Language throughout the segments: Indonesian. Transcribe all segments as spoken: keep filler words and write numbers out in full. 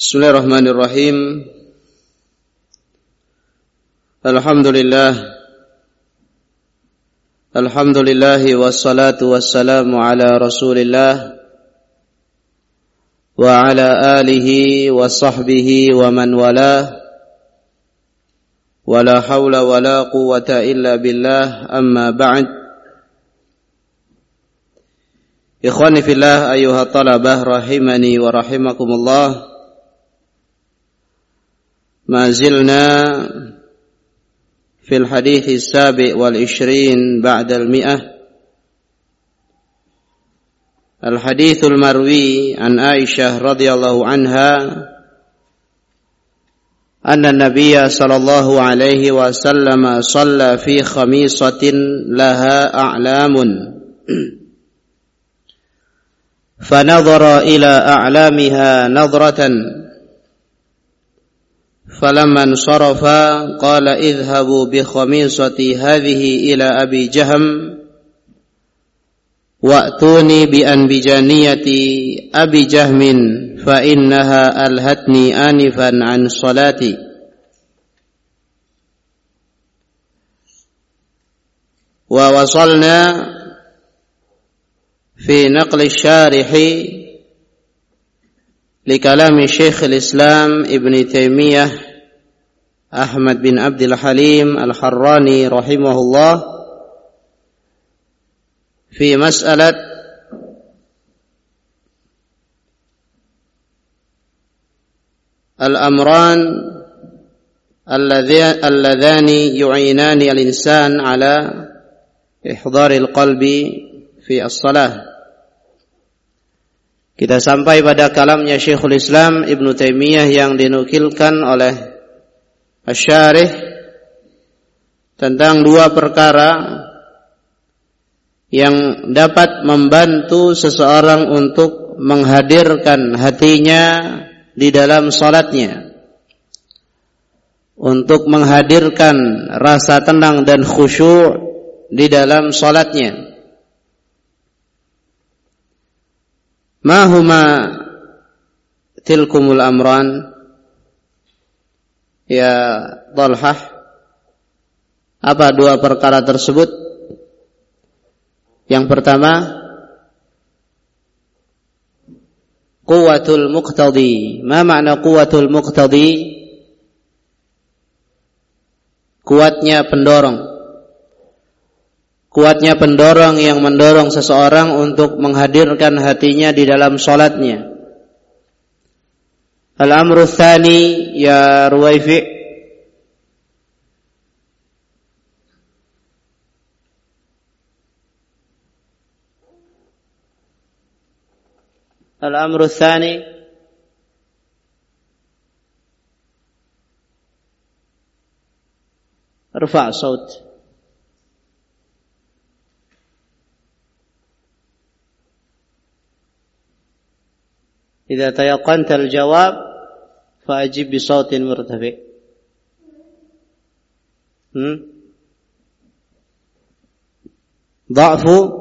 Bismillahirrahmanirrahim. Alhamdulillah. Alhamdulillahi wassalatu wassalamu ala Rasulillah wa ala alihi wa sahbihi wa man walah. Wa la hawla wa la quwwata illa billah, amma ba'd. Ikhwani fillah, ayuha talabah rahimani wa rahimakumullah. Ma zilna fil hadits as-sabi' wal ishrin ba'da al-mi'ah. Al-haditsul marwi an Aisyah radhiyallahu anha anna an-nabiyya sallallahu alaihi wasallam shalla fi khamisatin laha a'lamun fa nadhara ila a'lamiha nadratan falamma ansarafa qala idhhabu bi khamisati hadhihi ila abi jahm wa'tuni bi anbijaniyati abi jahmin fa innaha alhatni anifan an salati. Wa wasalna fi naqli syarihi li kalami Syekhul Islam Ibn Taimiyah Ahmad bin Abdul Halim Al-Harrani rahimahullah fi mas'alat al-amran alladhani yu'inani al-insan ala ihdaril qalbi fi as-salah. Kita sampai pada kalamnya Syekhul Islam Ibn Taimiyah yang dinukilkan oleh Asy-Syarih tentang dua perkara yang dapat membantu seseorang untuk menghadirkan hatinya di dalam salatnya, untuk menghadirkan rasa tenang dan khusyuk di dalam salatnya. Ma huma tilkumul amran ya Talhah? Apa dua perkara tersebut? Yang pertama, quwwatul muqtadi. Ma makna quwwatul muqtadi? Kuatnya pendorong. Kuatnya pendorong yang mendorong seseorang untuk menghadirkan hatinya di dalam salatnya. Al-amru tsani ya Ruwaifi. Al-amru tsani irfa' saut. إذا تيقنت الجواب فأجب بصوت مرتفع. ضعف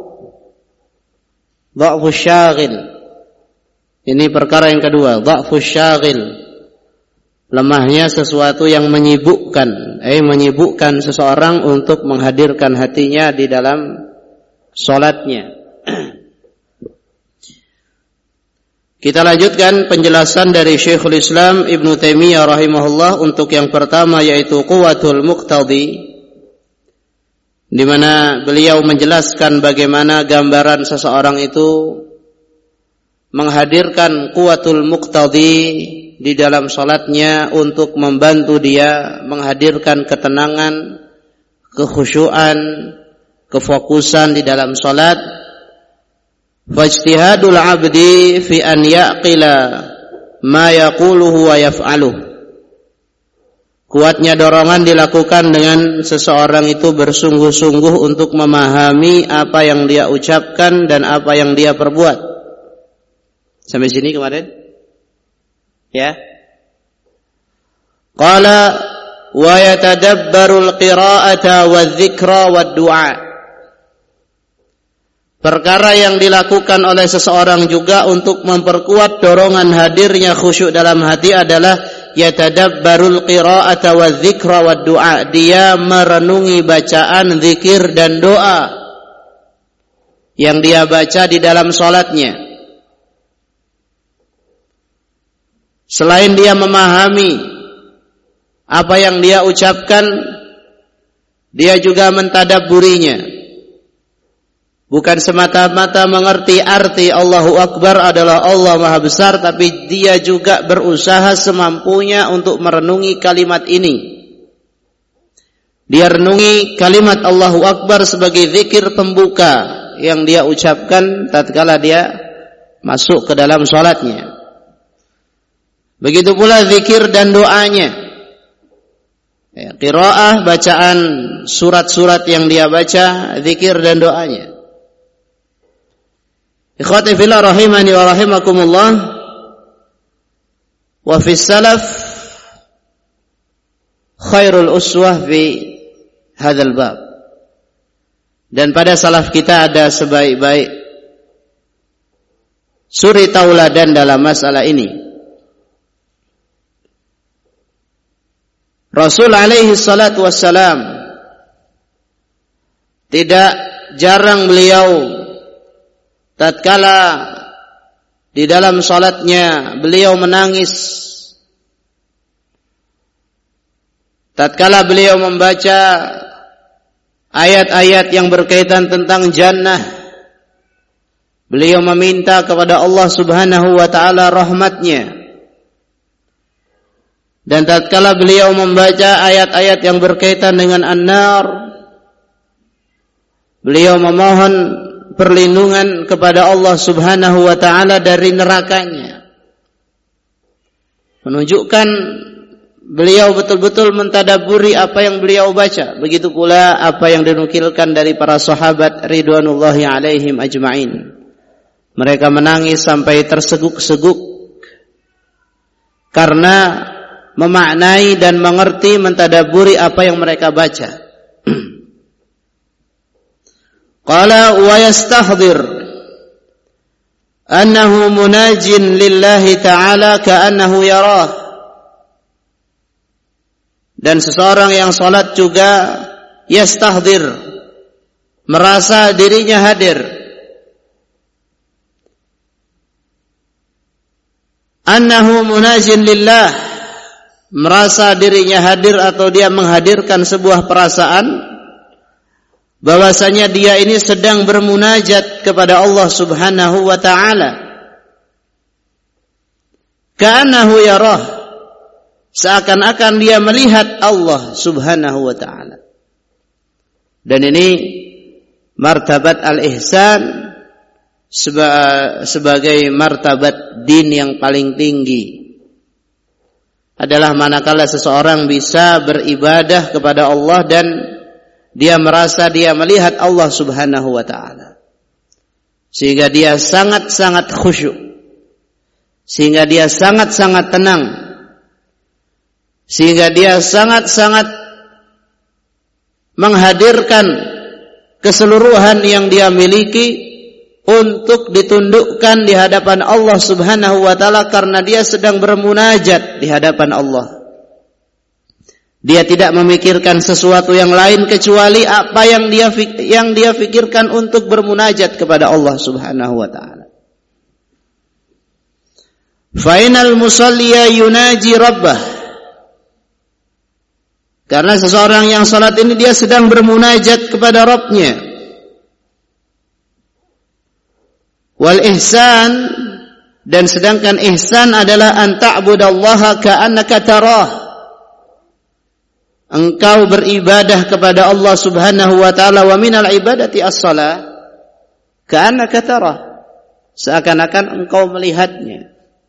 ضعف الشاغل. Ini perkara yang kedua, ضعف الشاغل. Lemahnya sesuatu yang menyibukkan, eh menyibukkan seseorang untuk menghadirkan hatinya di dalam salatnya. Kita lanjutkan penjelasan dari Syekhul Islam Ibn Taimiyah rahimahullah untuk yang pertama, yaitu quwwatul muqtadi, di mana beliau menjelaskan bagaimana gambaran seseorang itu menghadirkan quwwatul muqtadi di dalam salatnya untuk membantu dia menghadirkan ketenangan, kekhusyuan, kefokusan di dalam salat. Fajtihadul abdi fi an yaqila ma yaquluhu wa yaf'aluh. Kuatnya dorongan dilakukan dengan seseorang itu bersungguh-sungguh untuk memahami apa yang dia ucapkan dan apa yang dia perbuat. Sampai sini kemarin? Ya. Qala wa yatadabbarul qira'ata wadh-dzikra wad-du'a. perkara yang dilakukan oleh seseorang juga untuk memperkuat dorongan hadirnya khusyuk dalam hati adalah yatadabbarul qira'ata wadh-dzikra wad-du'a. Dia merenungi bacaan, zikir dan doa yang dia baca di dalam salatnya. Selain dia memahami apa yang dia ucapkan, dia juga mentadabburinya. Bukan semata-mata mengerti arti Allahu Akbar adalah Allah Maha Besar, tapi dia juga berusaha semampunya untuk merenungi kalimat ini. Dia renungi kalimat Allahu Akbar sebagai zikir pembuka yang dia ucapkan tatkala dia masuk ke dalam salatnya. Begitu pula zikir dan doanya. Ya, qiraah, bacaan surat-surat yang dia baca, zikir dan doanya. Ikhwati fillah rahimani wa rahimakumullah. Wa fis salaf khairul uswah fi hadzal bab. Dan pada salaf kita ada sebaik-baik suri tauladan dalam masalah ini. Rasul alaihi salatu wassalam tidak jarang beliau tatkala di dalam salatnya beliau menangis, tatkala beliau membaca ayat-ayat yang berkaitan tentang jannah, beliau meminta kepada Allah Subhanahu wa taala rahmatnya. Dan tatkala beliau membaca ayat-ayat yang berkaitan dengan an-nar, beliau memohon perlindungan kepada Allah Subhanahu wa taala dari nerakanya. Menunjukkan beliau betul-betul mentadabburi apa yang beliau baca. Begitu pula apa yang dinukilkan dari para sahabat ridwanullahi alaihim ajma'in. Mereka menangis sampai terseguk-seguk karena memaknai dan mengerti, mentadabburi apa yang mereka baca. Qala wa yastahdir annahu munajin lillahi ta'ala ka'annahu yarah. Dan seseorang yang salat juga yastahdir, merasa dirinya hadir. Annahu munajin lillah, merasa dirinya hadir atau dia menghadirkan sebuah perasaan bahwasanya dia ini sedang bermunajat kepada Allah Subhanahu wa taala. Ka'annahu yarah, seakan-akan dia melihat Allah Subhanahu wa taala. Dan ini martabat al-ihsan sebagai martabat din yang paling tinggi. Adalah manakala seseorang bisa beribadah kepada Allah dan dia merasa dia melihat Allah Subhanahu wa taala, sehingga dia sangat-sangat khusyuk, sehingga dia sangat-sangat tenang, sehingga dia sangat-sangat menghadirkan keseluruhan yang dia miliki untuk ditundukkan di hadapan Allah Subhanahu wa taala karena dia sedang bermunajat di hadapan Allah. Dia tidak memikirkan sesuatu yang lain kecuali apa yang dia yang dia fikirkan untuk bermunajat kepada Allah Subhanahu wa taala. Fa inal musalliya yunaji rabbah. Karena seseorang yang salat ini dia sedang bermunajat kepada Rabb-nya. Wal ihsan, dan sedangkan ihsan adalah an ta'budallaha ka'annaka tarah. Engkau beribadah kepada Allah Subhanahu wa taala, wa minal ibadati as-shalah ka'annaka tarah, seakan-akan engkau melihatnya.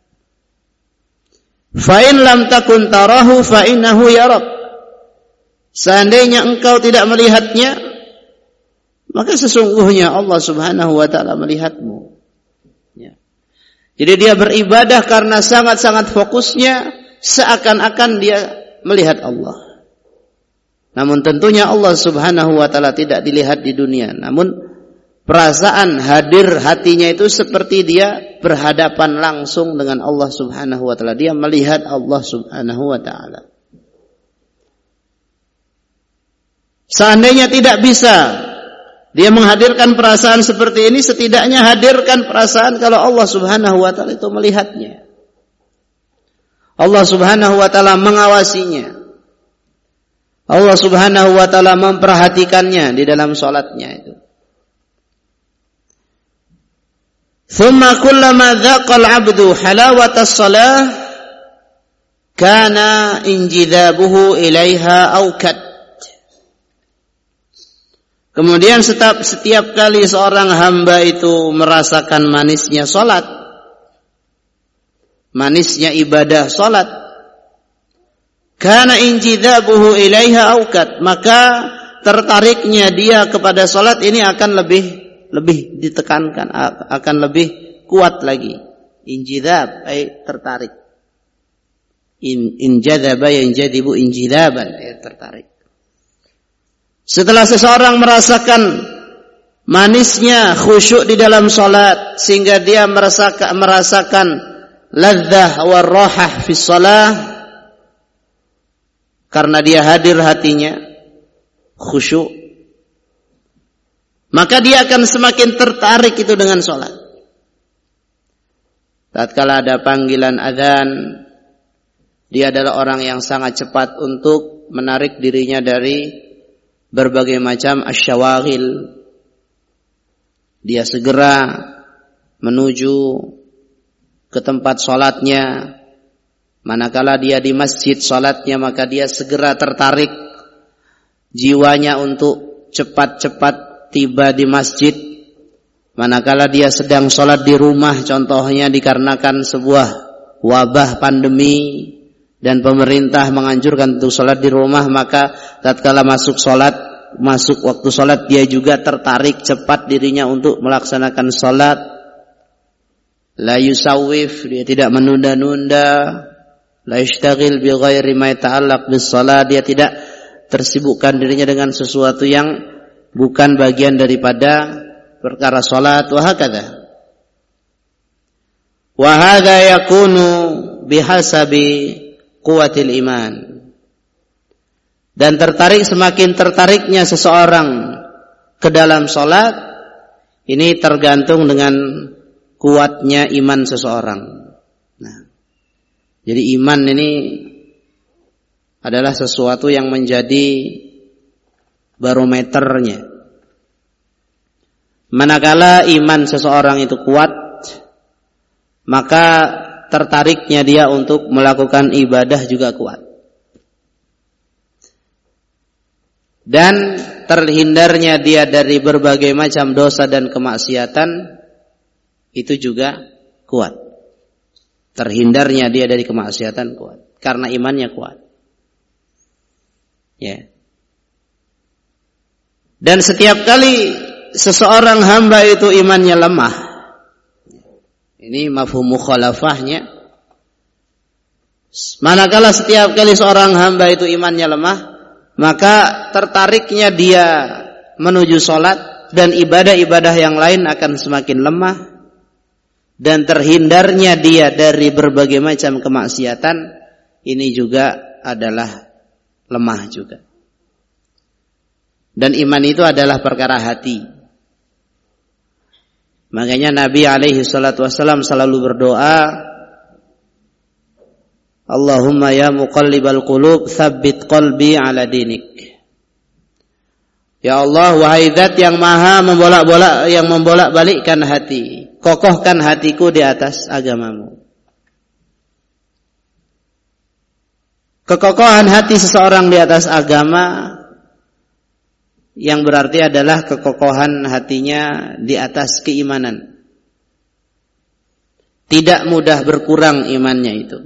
Fa in lam takun tarahu fa innahu yarak. Seandainya engkau tidak melihatnya, maka sesungguhnya Allah Subhanahu wa taala melihatmu. Ya. Jadi dia beribadah karena sangat-sangat fokusnya, seakan-akan dia melihat Allah. Namun tentunya Allah Subhanahu wa taala tidak dilihat di dunia. Namun perasaan hadir hatinya itu seperti dia berhadapan langsung dengan Allah Subhanahu wa taala. Dia melihat Allah Subhanahu wa taala. Seandainya tidak bisa dia menghadirkan perasaan seperti ini, setidaknya hadirkan perasaan kalau Allah Subhanahu wa taala itu melihatnya. Allah Subhanahu wa taala mengawasinya. Allah Subhanahu wa taala memperhatikannya di dalam salatnya itu. Thumma kullama dzaqal 'abdu halawata as-shalah kana injidhabuhu ilaiha awkad. Kemudian setiap, setiap kali seorang hamba itu merasakan manisnya salat, manisnya ibadah salat, kana injidhabuhu ilaiha awkad, maka tertariknya dia kepada salat ini akan lebih lebih ditekankan, akan lebih kuat lagi. Injidhab ay tertarik. In injadaba yanjadibu injidhaban, ay tertarik. Setelah seseorang merasakan manisnya khusyuk di dalam salat sehingga dia merasakan merasakan ladzah war rahah fi shalah, karena dia hadir hatinya khusyuk, maka dia akan semakin tertarik itu dengan sholat. Tatkala ada panggilan adzan, dia adalah orang yang sangat cepat untuk menarik dirinya dari berbagai macam asyawaghil. Dia segera menuju ke tempat sholatnya. Manakala dia di masjid sholatnya, maka dia segera tertarik jiwanya untuk cepat-cepat tiba di masjid. Manakala dia sedang sholat di rumah, contohnya dikarenakan sebuah wabah pandemi dan pemerintah menganjurkan untuk sholat di rumah, maka tatkala masuk sholat, masuk waktu sholat, dia juga tertarik cepat dirinya untuk melaksanakan sholat. La yusawwif, dia tidak menunda-nunda. La yashtaghil bi ghairi ma yata'allaq bis shalah, dia tidak tersibukkan dirinya dengan sesuatu yang bukan bagian daripada perkara salat. Wa hakadha. Wa hadha yakunu bihasabi quwwatil iman. Dan tertarik, semakin tertariknya seseorang ke dalam salat, ini tergantung dengan kuatnya iman seseorang. Nah, jadi iman ini adalah sesuatu yang menjadi barometernya. Manakala iman seseorang itu kuat, maka tertariknya dia untuk melakukan ibadah juga kuat. Dan terhindarnya dia dari berbagai macam dosa dan kemaksiatan itu juga kuat. Terhindarnya dia dari kemaksiatan kuat karena imannya kuat. Ya. Dan setiap kali seseorang hamba itu imannya lemah, ini mafhum mukhalafahnya. Manakala setiap kali seorang hamba itu imannya lemah, maka tertariknya dia menuju sholat dan ibadah-ibadah yang lain akan semakin lemah, dan terhindarnya dia dari berbagai macam kemaksiatan ini juga adalah lemah juga. Dan iman itu adalah perkara hati. Makanya Nabi alaihi salatu wassalam selalu berdoa, Allahumma ya muqallibal qulub tsabbit qalbi ala dinik. Ya Allah, wahai Zat yang maha membolak-bolak, yang membolak-balikkan hati, kokohkan hatiku di atas agamamu. Kekokohan hati seseorang di atas agama yang berarti adalah kekokohan hatinya di atas keimanan. Tidak mudah berkurang imannya itu.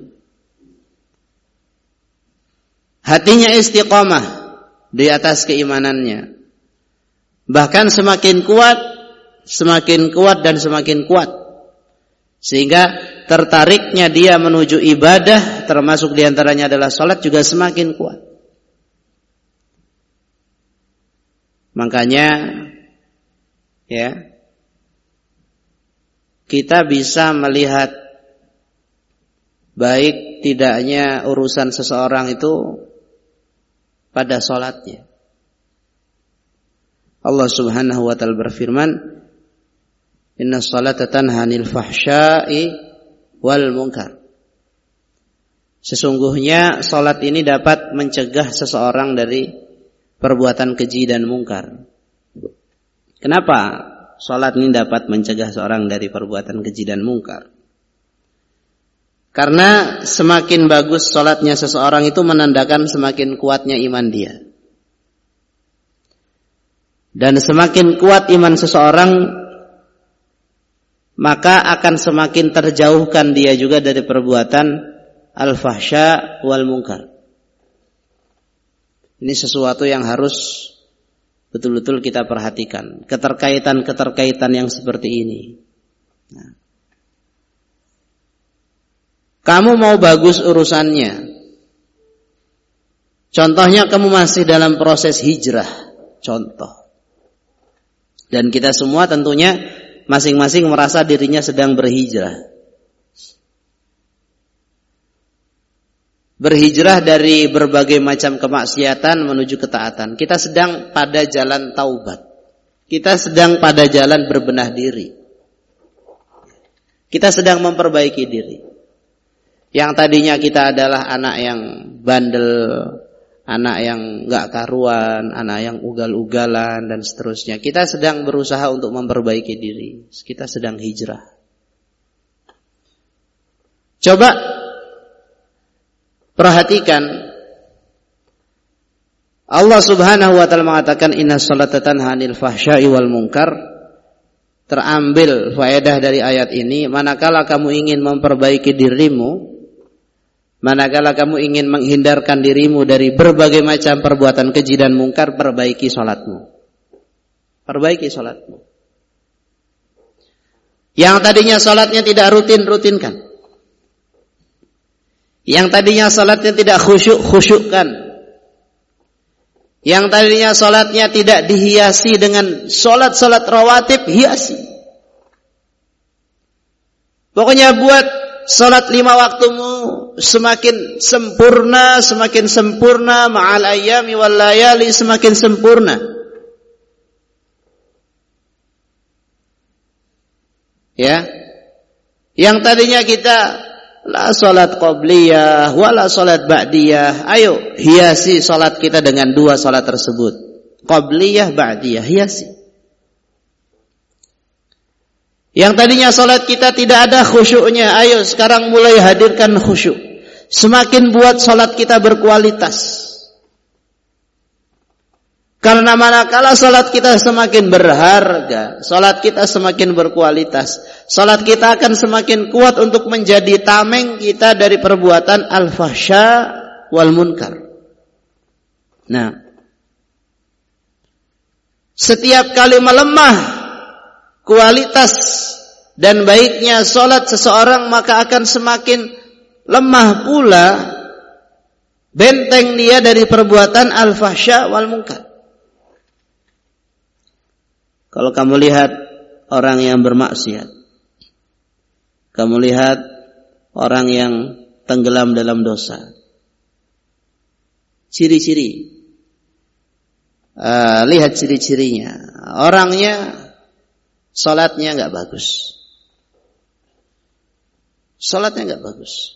Hatinya istiqamah di atas keimanannya. Bahkan semakin kuat, semakin kuat dan semakin kuat. Sehingga tertariknya dia menuju ibadah, termasuk diantaranya adalah salat, juga semakin kuat. Makanya ya, kita bisa melihat baik tidaknya urusan seseorang itu pada salatnya. Allah Subhanahu wa taala berfirman, "Inna sholata tanha 'anil fahsya'i wal munkar." Sesungguhnya salat ini dapat mencegah seseorang dari perbuatan keji dan mungkar. Kenapa salat ini dapat mencegah seorang dari perbuatan keji dan mungkar? Karena semakin bagus salatnya seseorang itu menandakan semakin kuatnya iman dia. Dan semakin kuat iman seseorang, maka akan semakin terjauhkan dia juga dari perbuatan al-fahsya wal munkar. Ini sesuatu yang harus betul-betul kita perhatikan. Keterkaitan-keterkaitan yang seperti ini. Nah. Kamu mau bagus urusannya. Contohnya kamu masih dalam proses hijrah. Contoh. Dan kita semua tentunya masing-masing merasa dirinya sedang berhijrah. Berhijrah dari berbagai macam kemaksiatan menuju ketaatan. Kita sedang pada jalan taubat. Kita sedang pada jalan berbenah diri. Kita sedang memperbaiki diri. Yang tadinya kita adalah anak yang bandel, anak yang gak karuan, anak yang ugal-ugalan dan seterusnya. Kita sedang berusaha untuk memperbaiki diri. Kita sedang hijrah. Coba perhatikan, Allah Subhanahu wa taala mengatakan inna sholata tanha 'anil fahsya'i wal munkar. Terambil faedah dari ayat ini, manakala kamu ingin memperbaiki dirimu, manakala kamu ingin menghindarkan dirimu dari berbagai macam perbuatan keji dan mungkar, perbaiki salatmu. Perbaiki salatmu. Yang tadinya salatnya tidak rutin, rutinkan. Yang tadinya salatnya tidak khusyuk, khusyukkan. Yang tadinya salatnya tidak dihiasi dengan salat-salat rawatib, hiasi. Pokoknya buat salat lima waktumu semakin sempurna, semakin sempurna, ma'al ayyami wal layali, semakin sempurna. Ya. Yang tadinya kita la salat qabliyah wala salat ba'diyah. Ayo hiasi salat kita dengan dua salat tersebut. Qabliyah, ba'diyah, hiasi. Yang tadinya salat kita tidak ada khusyuknya, ayo sekarang mulai hadirkan khusyuk. Semakin buat salat kita berkualitas. Karena manakala salat kita semakin berharga, salat kita semakin berkualitas, salat kita akan semakin kuat untuk menjadi tameng kita dari perbuatan al-fahsya wal munkar. Nah, setiap kali melemah kualitas dan baiknya salat seseorang, maka akan semakin lemah pula benteng dia dari perbuatan al-fahsya wal munkar. Kalau kamu lihat orang yang bermaksiat, kamu lihat orang yang tenggelam dalam dosa, ciri-ciri, uh, lihat ciri-cirinya. Orangnya salatnya nggak bagus, salatnya nggak bagus.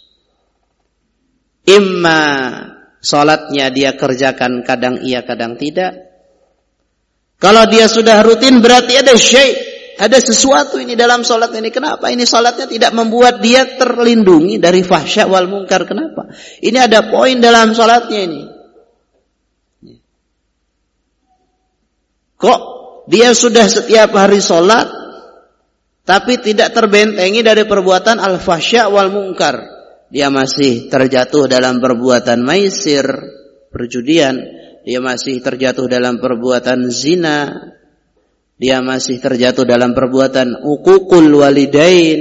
Imma salatnya dia kerjakan kadang iya kadang tidak. Kalau dia sudah rutin berarti ada syai', ada sesuatu ini dalam salat ini. Kenapa? Ini salatnya tidak membuat dia terlindungi dari fahsya wal munkar. Kenapa? Ini ada poin dalam salatnya ini. Kok dia sudah setiap hari salat tapi tidak terbentengi dari perbuatan al-fahsya wal munkar? Dia masih terjatuh dalam perbuatan maisir, perjudian. Dia masih terjatuh dalam perbuatan zina. Dia masih terjatuh dalam perbuatan uququl walidain.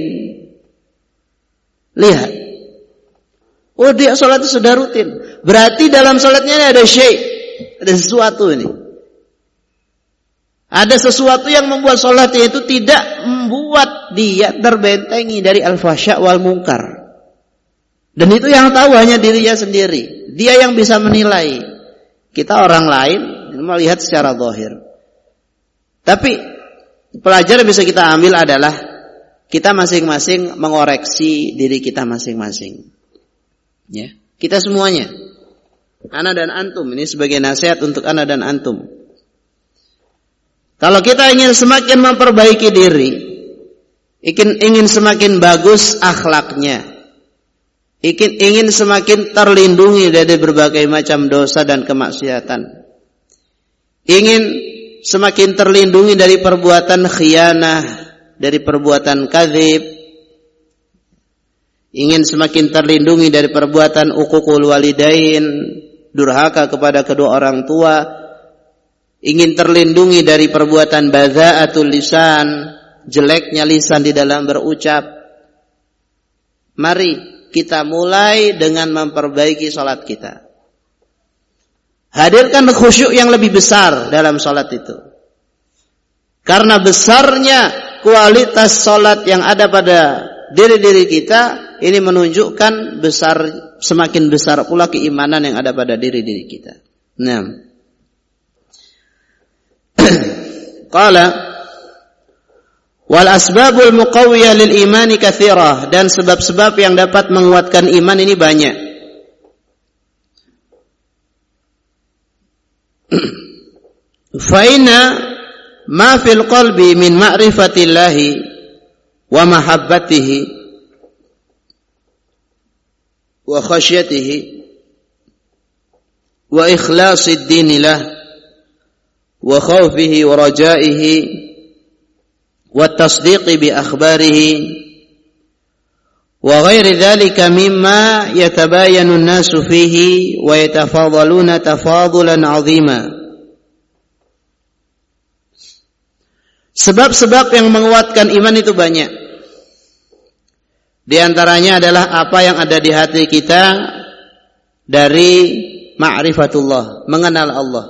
Lihat. Oh, dia sholatnya sudah rutin. Berarti dalam sholatnya ada syai', ada sesuatu ini. Ada sesuatu yang membuat sholatnya itu tidak membuat dia terbentengi dari al-fahsya wal munkar. Dan itu yang tahu hanya dirinya sendiri. Dia yang bisa menilai. Kita orang lain melihat secara zahir. Tapi pelajaran yang bisa kita ambil adalah kita masing-masing mengoreksi diri kita masing-masing. Ya, kita semuanya. Ana dan antum, ini sebagai nasihat untuk ana dan antum. Kalau kita ingin semakin memperbaiki diri, ingin ingin semakin bagus akhlaknya, ingin ingin semakin terlindungi dari berbagai macam dosa dan kemaksiatan, ingin semakin terlindungi dari perbuatan khianah, dari perbuatan kadzib, ingin semakin terlindungi dari perbuatan uququl walidain, durhaka kepada kedua orang tua, ingin terlindungi dari perbuatan badza'atul lisan, jeleknya lisan di dalam berucap. Mari kita mulai dengan memperbaiki salat kita. Hadirkan khusyuk yang lebih besar dalam salat itu. Karena besarnya kualitas salat yang ada pada diri-diri kita, ini menunjukkan besar, semakin besar pula keimanan yang ada pada diri-diri kita. Nah, qala wal asbabul muqawwiyah lil imani katsirah, dan sebab-sebab yang dapat menguatkan iman ini banyak. Fa inna ma fil qalbi min ma'rifatillahi wa mahabbatihi wa khasyatihi wa ikhlasid dinilah wa khawfihi wa rajaihi wa tasdiqi bi akhbarihi wa ghairi dhalika mimma yatabayanu an-nasu fihi wa yatafadhaluna tafadulan 'azima. Sebab-sebab yang menguatkan iman itu banyak. Di antaranya adalah apa yang ada di hati kita dari ma'rifatullah, mengenal Allah.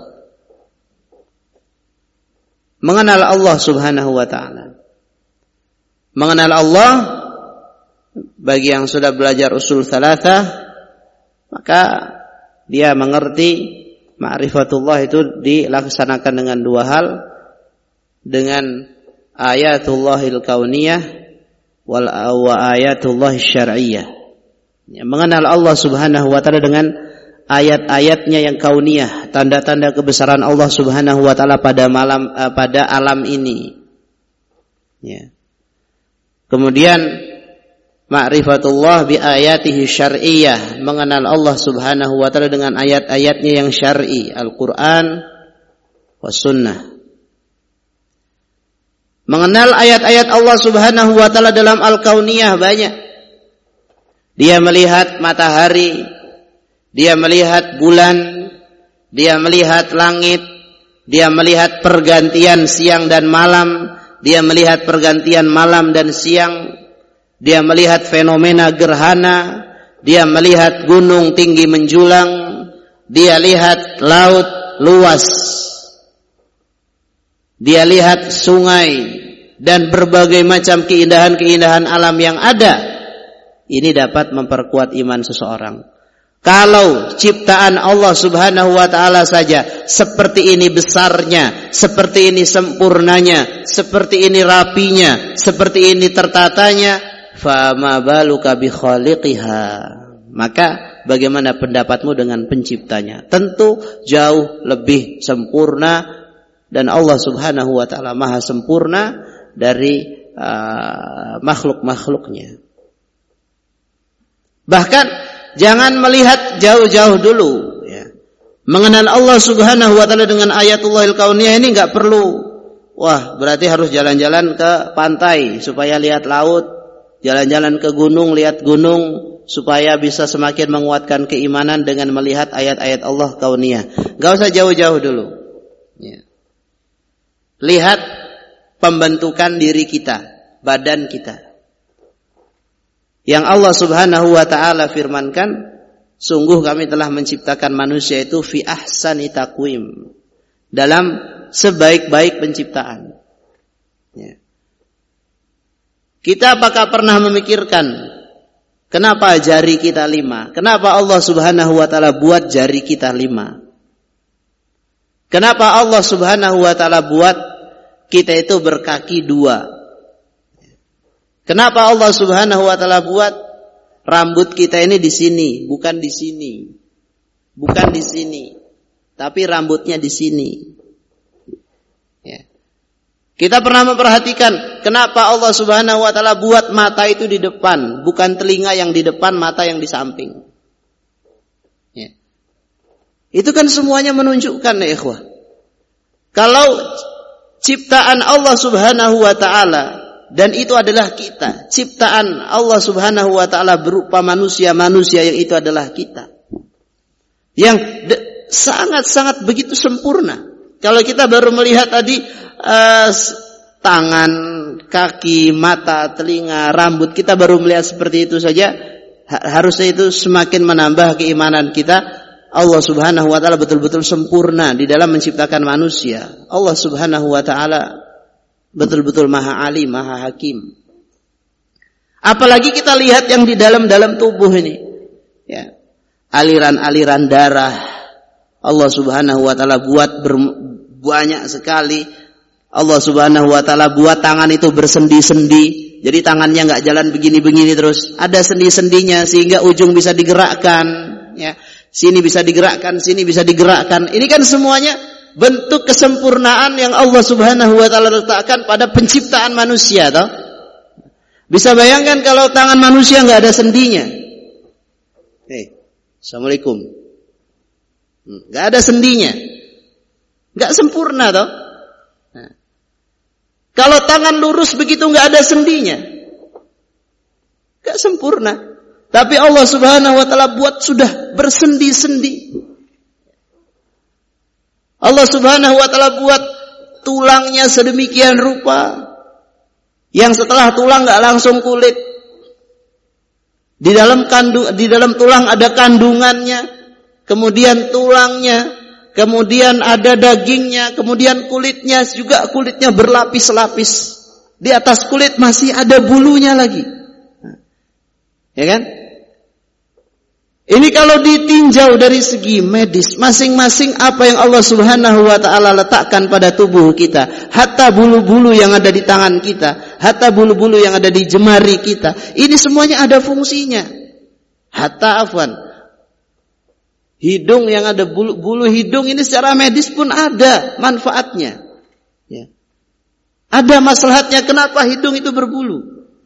Mengenal Allah subhanahu wa ta'ala. Mengenal Allah, bagi yang sudah belajar usul tsalatsa, maka dia mengerti ma'rifatullah itu dilaksanakan dengan dua hal, dengan ayatullahil kauniyah wal wa ayatullahis syar'iyyah. Ya, mengenal Allah subhanahu wa ta'ala dengan ayat-ayatnya yang kauniyah, tanda-tanda kebesaran Allah subhanahu wa ta'ala pada malam uh, pada alam ini. Ya. Kemudian ma'rifatullah bi ayatihi syar'iyyah, mengenal Allah subhanahu wa ta'ala dengan ayat-ayatnya yang syar'i, Al-Quran was sunnah. Mengenal ayat-ayat Allah subhanahu wa ta'ala dalam al-kauniyah banyak. Dia melihat matahari, dia melihat bulan, dia melihat langit, dia melihat pergantian siang dan malam, dia melihat pergantian malam dan siang, dia melihat fenomena gerhana, dia melihat gunung tinggi menjulang, dia lihat laut luas, dia lihat sungai dan berbagai macam keindahan-keindahan alam yang ada. Ini dapat memperkuat iman seseorang. Kalau ciptaan Allah subhanahu wa ta'ala saja seperti ini besarnya, seperti ini sempurnanya, seperti ini rapinya, seperti ini tertatanya, fama baluka bi khaliqiha, maka bagaimana pendapatmu dengan penciptanya? Tentu jauh lebih sempurna, dan Allah subhanahu wa ta'ala maha sempurna dari uh, makhluk-makhluknya. Bahkan jangan melihat jauh-jauh dulu, ya. Mengenal Allah subhanahu wa ta'ala dengan ayatullahil kauniyah ini gak perlu, wah berarti harus jalan-jalan ke pantai supaya lihat laut, jalan-jalan ke gunung lihat gunung, supaya bisa semakin menguatkan keimanan dengan melihat ayat-ayat Allah kauniyah. Gak usah jauh-jauh dulu, ya. Lihat pembentukan diri kita, badan kita. Yang Allah subhanahu wa ta'ala firmankan, sungguh kami telah menciptakan manusia itu fi ahsani taqwim, dalam sebaik-baik penciptaan. Ya. Kita apakah pernah memikirkan kenapa jari kita lima? Kenapa Allah Subhanahu wa ta'ala buat jari kita lima? Kenapa Allah Subhanahu wa ta'ala buat kita itu berkaki dua? Kenapa Allah Subhanahu wa ta'ala buat rambut kita ini di sini, bukan di sini. Bukan di sini, tapi rambutnya di sini. Ya. Kita pernah memperhatikan kenapa Allah Subhanahu wa ta'ala buat mata itu di depan, bukan telinga yang di depan, mata yang di samping. Ya. Itu kan semuanya menunjukkan ya ikhwah, kalau ciptaan Allah Subhanahu wa ta'ala, dan itu adalah kita, ciptaan Allah Subhanahu wa ta'ala berupa manusia-manusia yang itu adalah kita, yang de- sangat-sangat begitu sempurna. Kalau kita baru melihat tadi uh, tangan, kaki, mata, telinga, rambut, kita baru melihat seperti itu saja, ha- harusnya itu semakin menambah keimanan kita. Allah Subhanahu wa ta'ala betul-betul sempurna di dalam menciptakan manusia. Allah Subhanahu wa ta'ala betul-betul maha alim, maha hakim. Apalagi kita lihat yang di dalam-dalam tubuh ini, ya, aliran-aliran darah Allah Subhanahu wa ta'ala buat ber- banyak sekali. Allah Subhanahu wa ta'ala buat tangan itu bersendi-sendi, jadi tangannya nggak jalan begini-begini terus, ada sendi-sendinya sehingga ujung bisa digerakkan, ya, sini bisa digerakkan, sini bisa digerakkan. Ini kan semuanya bentuk kesempurnaan yang Allah Subhanahu wa ta'ala letakkan pada penciptaan manusia, toh. Bisa bayangkan kalau tangan manusia nggak ada sendinya. Hei, Assalamualaikum. Nggak ada sendinya, nggak sempurna, toh. Nah. Kalau tangan lurus begitu nggak ada sendinya, nggak sempurna. Tapi Allah Subhanahu wa ta'ala buat sudah bersendi-sendi. Allah Subhanahu wa ta'ala buat tulangnya sedemikian rupa, yang setelah tulang nggak langsung kulit. Di dalam kandung, di dalam tulang ada kandungannya, kemudian tulangnya, kemudian ada dagingnya, kemudian kulitnya juga, kulitnya berlapis-lapis. Di atas kulit masih ada bulunya lagi. Ya kan? Ini kalau ditinjau dari segi medis, masing-masing apa yang Allah Subhanahu wa ta'ala letakkan pada tubuh kita, hatta bulu-bulu yang ada di tangan kita, hatta bulu-bulu yang ada di jemari kita, ini semuanya ada fungsinya. Hatta afwan, hidung yang ada bulu, bulu hidung ini secara medis pun ada manfaatnya. Ya. Ada maslahatnya kenapa hidung itu berbulu.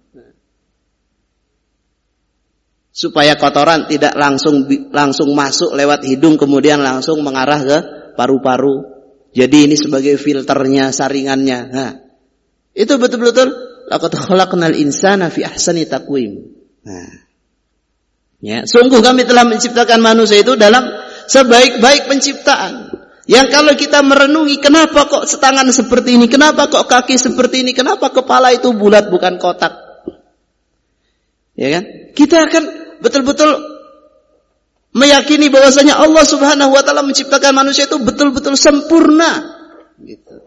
Supaya kotoran tidak langsung langsung masuk lewat hidung kemudian langsung mengarah ke paru-paru. Jadi ini sebagai filternya, saringannya. Nah, itu betul-betul laqad khalaqnal insana fi ahsani taqwim. Nah, ya, sungguh kami telah menciptakan manusia itu dalam sebaik-baik penciptaan. Yang kalau kita merenungi, kenapa kok setangan seperti ini, kenapa kok kaki seperti ini, kenapa kepala itu bulat bukan kotak? Ya kan? Kita akan betul-betul meyakini bahwasanya Allah Subhanahu wa ta'ala menciptakan manusia itu betul-betul sempurna gitu.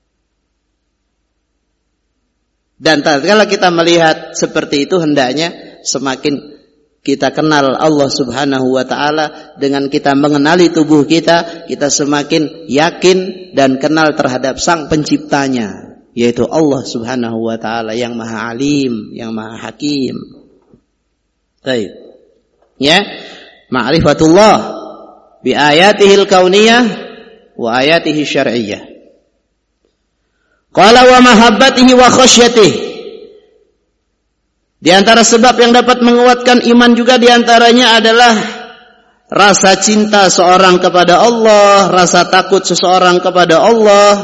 Dan tatkala kita melihat seperti itu, hendaknya semakin kita kenal Allah Subhanahu wa ta'ala, dengan kita mengenali tubuh kita, kita semakin yakin dan kenal terhadap sang penciptanya, yaitu Allah Subhanahu wa ta'ala yang maha alim, yang maha hakim. Baik. Ya, ma'rifatullah bi ayatihil kauniyah wa ayatihi syar'iyyah. Qala wa mahabbatihi wa khasyatihi. Di antara sebab yang dapat menguatkan iman juga di antaranya adalah rasa cinta seorang kepada Allah, rasa takut seseorang kepada Allah.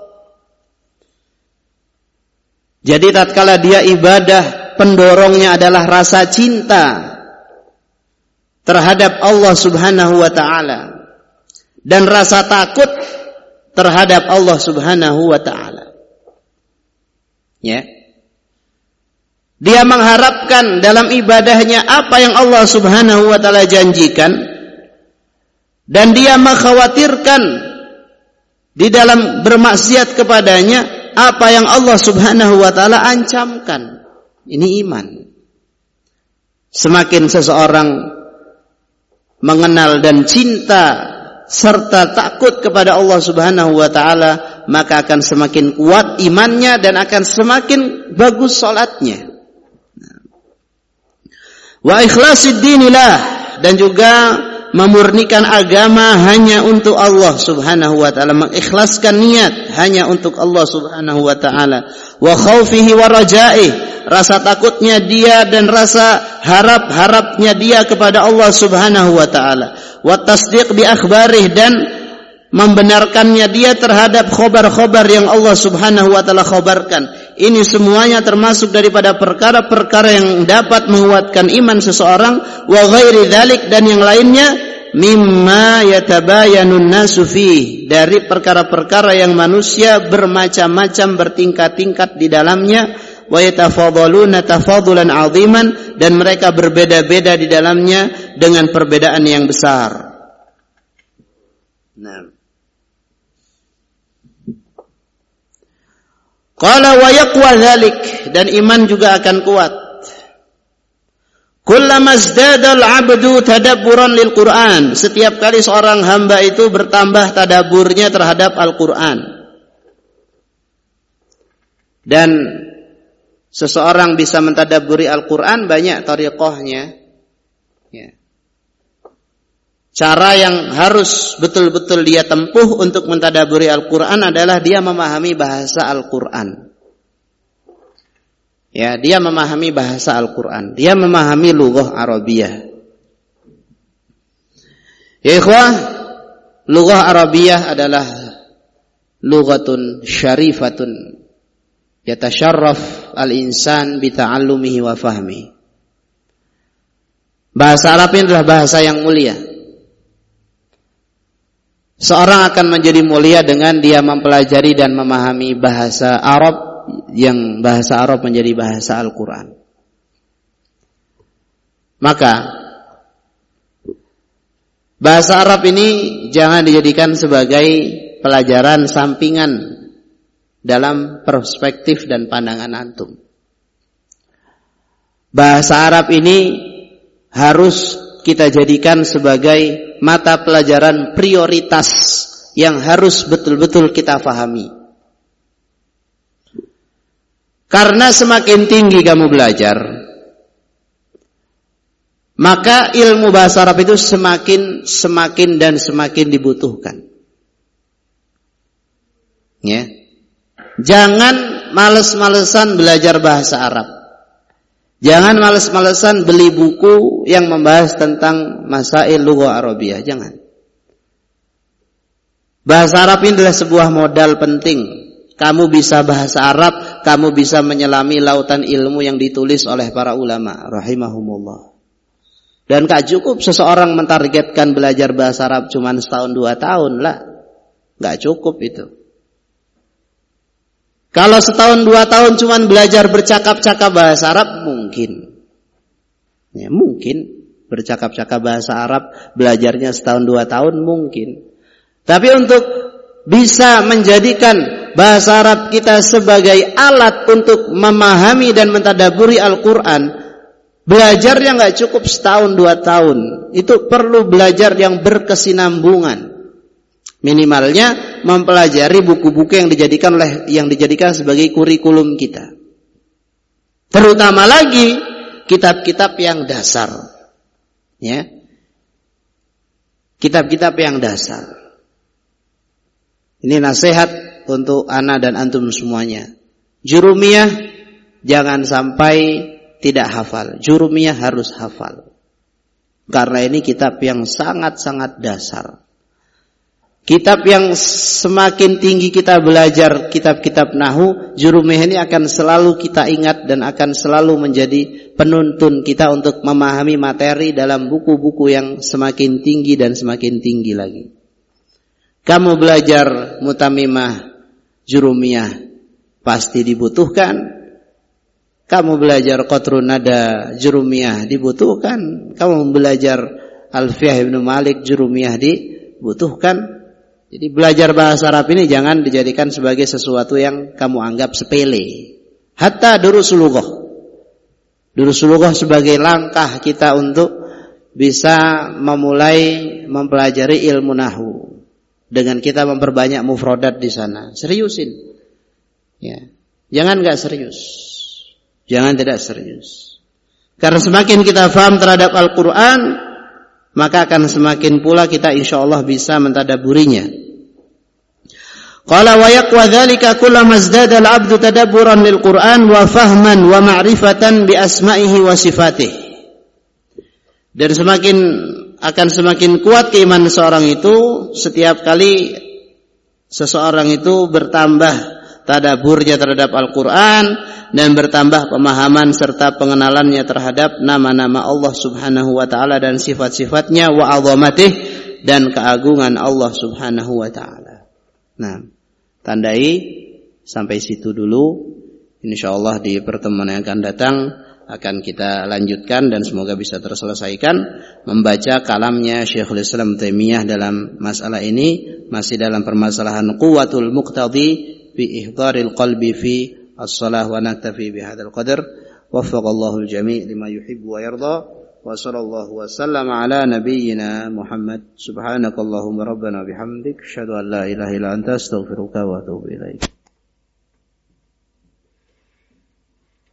Jadi tatkala dia ibadah, pendorongnya adalah rasa cinta terhadap Allah Subhanahu wa ta'ala dan rasa takut terhadap Allah Subhanahu wa ta'ala. Ya. Dia mengharapkan dalam ibadahnya apa yang Allah Subhanahu wa ta'ala janjikan, dan dia mengkhawatirkan di dalam bermaksiat kepadanya apa yang Allah Subhanahu wa taala ancamkan. Ini iman. Semakin seseorang mengenal dan cinta serta takut kepada Allah Subhanahu wa taala, maka akan semakin kuat imannya dan akan semakin bagus salatnya. Wa ikhlasid dinillah, dan juga memurnikan agama hanya untuk Allah Subhanahu wa taala, mengikhlaskan niat hanya untuk Allah Subhanahu wa taala. Wa khaufihi wa rajaih, rasa takutnya dia dan rasa harap-harapnya dia kepada Allah Subhanahu wa taala. Wa tasdiq bi akhbarih, dan membenarkannya dia terhadap khabar-khabar yang Allah Subhanahu wa taala khabarkan. Ini semuanya termasuk daripada perkara-perkara yang dapat menguatkan iman seseorang. Wa ghairi dzalik, dan yang lainnya, mimma yatabayanun nasu fi, dari perkara-perkara yang manusia bermacam-macam bertingkat-tingkat di dalamnya. Wa yatafadhaluna tafadulan 'aziman, dan mereka berbeda-beda di dalamnya dengan perbedaan yang besar. Nah, qala wa yaqwa dzalik, dan iman juga akan kuat. Kullama izdada al-'abdu tadabburan lil Qur'an, setiap kali seorang hamba itu bertambah tadaburnya terhadap Al-Qur'an. Dan seseorang bisa mentadaburi Al-Qur'an banyak thariqahnya. Ya. Cara yang harus betul-betul dia tempuh untuk mentadaburi Al-Qur'an adalah dia memahami bahasa Al-Qur'an. Ya, dia memahami bahasa Al-Qur'an, dia memahami lughah Arabiyah. Ya ikhwah, lughah Arabiyah adalah lughatun syarifatun yatasharraf al-insan bi ta'allumihi wa fahmi. Bahasa Arab ini adalah bahasa yang mulia. Seorang akan menjadi mulia dengan dia mempelajari dan memahami bahasa Arab, yang bahasa Arab menjadi bahasa Al-Quran. Maka bahasa Arab ini jangan dijadikan sebagai pelajaran sampingan dalam perspektif dan pandangan antum. Bahasa Arab ini harus kita jadikan sebagai mata pelajaran prioritas yang harus betul-betul kita fahami. Karena semakin tinggi kamu belajar, maka ilmu bahasa Arab itu semakin semakin dan semakin dibutuhkan. Ya. Jangan males-malesan belajar bahasa Arab. Jangan males-malesan beli buku yang membahas tentang masail lughah Arabiyah, jangan. Bahasa Arab ini adalah sebuah modal penting. Kamu bisa bahasa Arab, kamu bisa menyelami lautan ilmu yang ditulis oleh para ulama rahimahumullah. Dan gak cukup seseorang mentargetkan belajar bahasa Arab cuma setahun dua tahun lah. Gak cukup itu. Kalau setahun dua tahun cuma belajar bercakap-cakap bahasa Arab, mungkin. Ya, mungkin bercakap-cakap bahasa Arab, belajarnya setahun dua tahun mungkin. Tapi untuk bisa menjadikan bahasa Arab kita sebagai alat untuk memahami dan mentadaburi Al-Quran, belajarnya nggak cukup setahun dua tahun. Itu perlu belajar yang berkesinambungan. Minimalnya mempelajari buku-buku yang dijadikan oleh yang dijadikan sebagai kurikulum kita. Terutama lagi kitab-kitab yang dasar. Ya. Kitab-kitab yang dasar. Ini nasihat untuk ana dan antum semuanya. Jurumiyah jangan sampai tidak hafal. Jurumiyah harus hafal. Karena ini kitab yang sangat-sangat dasar. Kitab yang semakin tinggi kita belajar kitab-kitab Nahwu, Jurumiyah ini akan selalu kita ingat dan akan selalu menjadi penuntun kita untuk memahami materi dalam buku-buku yang semakin tinggi dan semakin tinggi lagi. Kamu belajar mutamimah Jurumiyah pasti dibutuhkan. Kamu belajar Qatrun Nada Jurumiyah dibutuhkan. Kamu belajar Alfiyah Ibnu Malik Jurumiyah dibutuhkan. Jadi belajar bahasa Arab ini jangan dijadikan sebagai sesuatu yang kamu anggap sepele. Hatta durusul lughah. Durusul lughah sebagai langkah kita untuk bisa memulai mempelajari ilmu nahwu dengan kita memperbanyak mufradat di sana. Seriusin. Ya. Jangan enggak serius. Jangan tidak serius. Karena semakin kita faham terhadap Al-Qur'an, maka akan semakin pula kita insyaallah bisa mentadaburinya. Qala wa yaqwa dzalika kullama izdada al-'abdu tadabburan lil Qur'an wa fahman wa ma'rifatan bi asma'ihi wa sifatihi. Dan semakin akan semakin kuat keimanan seorang itu setiap kali seseorang itu bertambah tadaburnya terhadap Al-Qur'an dan bertambah pemahaman serta pengenalannya terhadap nama-nama Allah Subhanahu wa taala dan sifat-sifatnya wa 'azamatih dan keagungan Allah Subhanahu wa taala. Nah, tandai sampai situ dulu. Insyaallah di pertemuan yang akan datang akan kita lanjutkan dan semoga bisa terselesaikan membaca kalamnya Syekhul Islam Taimiyah dalam masalah ini, masih dalam permasalahan quwwatul muqtadi fi ihdaril qalbi fi as-salah wa naktafi bihadzal qadar. Waffaqallahu al-jami' lima yuhibbu wa yarda. Wa sallallahu wa sallama ala nabiyyina Muhammad. Subhanakallahumma rabbana bihamdik asyhadu an la ilaha illa anta astaghfiruka wa atubu ilaik.